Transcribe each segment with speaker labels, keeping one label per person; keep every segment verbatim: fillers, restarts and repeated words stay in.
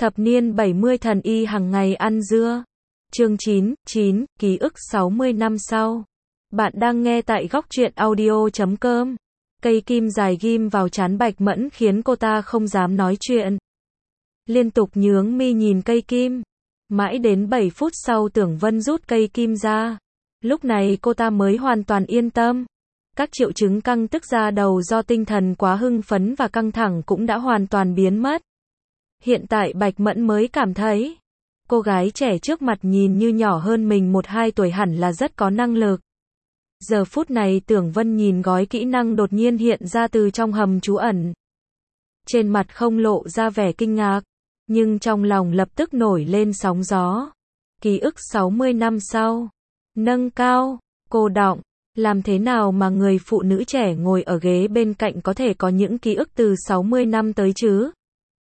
Speaker 1: Thập niên bảy mươi thần y hàng ngày ăn dưa. Chương chín, chín, ký ức sáu mươi năm sau. Bạn đang nghe tại góc truyện audio chấm com. Cây kim dài ghim vào trán Bạch Mẫn khiến cô ta không dám nói chuyện. Liên tục nhướng mi nhìn cây kim. Mãi đến bảy phút sau Tưởng Vân rút cây kim ra. Lúc này cô ta mới hoàn toàn yên tâm. Các triệu chứng căng tức da đầu do tinh thần quá hưng phấn và căng thẳng cũng đã hoàn toàn biến mất. Hiện tại Bạch Mẫn mới cảm thấy, cô gái trẻ trước mặt nhìn như nhỏ hơn mình một hai tuổi hẳn là rất có năng lực. Giờ phút này Tưởng Vân nhìn gói kỹ năng đột nhiên hiện ra từ trong hầm trú ẩn. Trên mặt không lộ ra vẻ kinh ngạc, nhưng trong lòng lập tức nổi lên sóng gió. Ký ức sáu mươi năm sau. Nâng cao, cô đọng. Làm thế nào mà người phụ nữ trẻ ngồi ở ghế bên cạnh có thể có những ký ức từ sáu mươi năm tới chứ?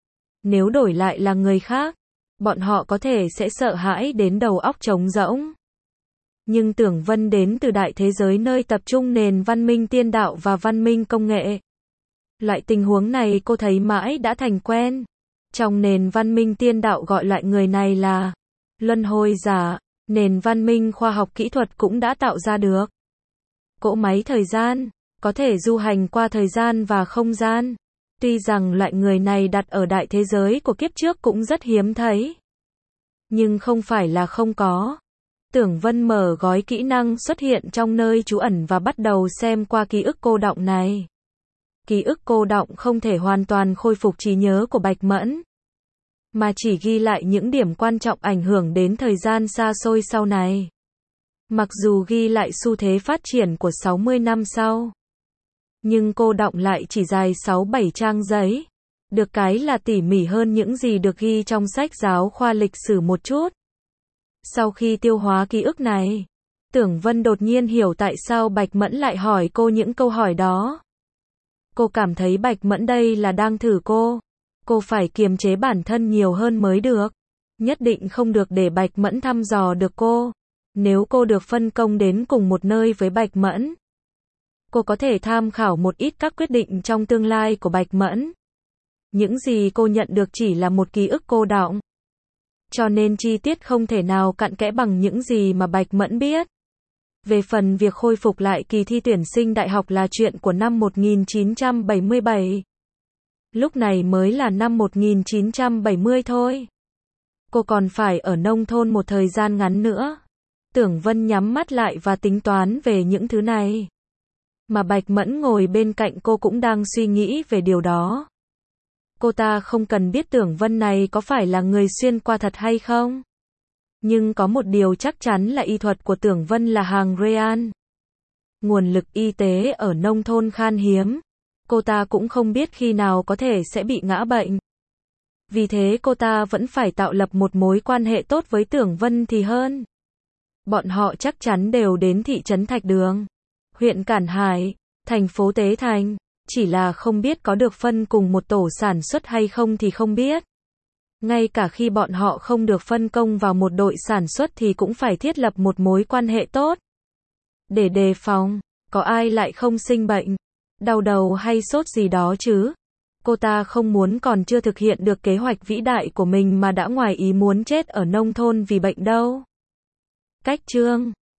Speaker 1: Nếu đổi lại là người khác, bọn họ có thể sẽ sợ hãi đến đầu óc trống rỗng. Nhưng Tưởng Vân đến từ đại thế giới nơi tập trung nền văn minh tiên đạo và văn minh công nghệ. Loại tình huống này cô thấy mãi đã thành quen. Trong nền văn minh tiên đạo gọi loại người này là luân hồi giả, nền văn minh khoa học kỹ thuật cũng đã tạo ra được cỗ máy thời gian, có thể du hành qua thời gian và không gian. Tuy rằng loại người này đặt ở đại thế giới của kiếp trước cũng rất hiếm thấy, nhưng không phải là không có. Tưởng Vân mở gói kỹ năng xuất hiện trong nơi trú ẩn và bắt đầu xem qua ký ức cô đọng này. Ký ức cô đọng không thể hoàn toàn khôi phục trí nhớ của Bạch Mẫn, mà chỉ ghi lại những điểm quan trọng ảnh hưởng đến thời gian xa xôi sau này. Mặc dù ghi lại xu thế phát triển của sáu mươi năm sau, nhưng cô đọng lại chỉ dài sáu bảy trang giấy. Được cái là tỉ mỉ hơn những gì được ghi trong sách giáo khoa lịch sử một chút. Sau khi tiêu hóa ký ức này, Tưởng Vân đột nhiên hiểu tại sao Bạch Mẫn lại hỏi cô những câu hỏi đó. Cô cảm thấy Bạch Mẫn đây là đang thử cô. Cô phải kiềm chế bản thân nhiều hơn mới được. Nhất định không được để Bạch Mẫn thăm dò được cô. Nếu cô được phân công đến cùng một nơi với Bạch Mẫn, cô có thể tham khảo một ít các quyết định trong tương lai của Bạch Mẫn. Những gì cô nhận được chỉ là một ký ức cô đọng, cho nên chi tiết không thể nào cặn kẽ bằng những gì mà Bạch Mẫn biết. Về phần việc khôi phục lại kỳ thi tuyển sinh đại học là chuyện của năm một nghìn chín trăm bảy mươi bảy. Lúc này mới là năm một nghìn chín trăm bảy mươi thôi. Cô còn phải ở nông thôn một thời gian ngắn nữa. Tưởng Vân nhắm mắt lại và tính toán về những thứ này. Mà Bạch Mẫn ngồi bên cạnh cô cũng đang suy nghĩ về điều đó. Cô ta không cần biết Tưởng Vân này có phải là người xuyên qua thật hay không. Nhưng có một điều chắc chắn là y thuật của Tưởng Vân là hàng real. Nguồn lực y tế ở nông thôn khan hiếm. Cô ta cũng không biết khi nào có thể sẽ bị ngã bệnh. Vì thế cô ta vẫn phải tạo lập một mối quan hệ tốt với Tưởng Vân thì hơn. Bọn họ chắc chắn đều đến thị trấn Thạch Đường, huyện Cản Hải, thành phố Tế Thành. Chỉ là không biết có được phân cùng một tổ sản xuất hay không thì không biết. Ngay cả khi bọn họ không được phân công vào một đội sản xuất thì cũng phải thiết lập một mối quan hệ tốt. Để đề phòng, có ai lại không sinh bệnh, đau đầu hay sốt gì đó chứ. Cô ta không muốn còn chưa thực hiện được kế hoạch vĩ đại của mình mà đã ngoài ý muốn chết ở nông thôn vì bệnh đâu. Cách chương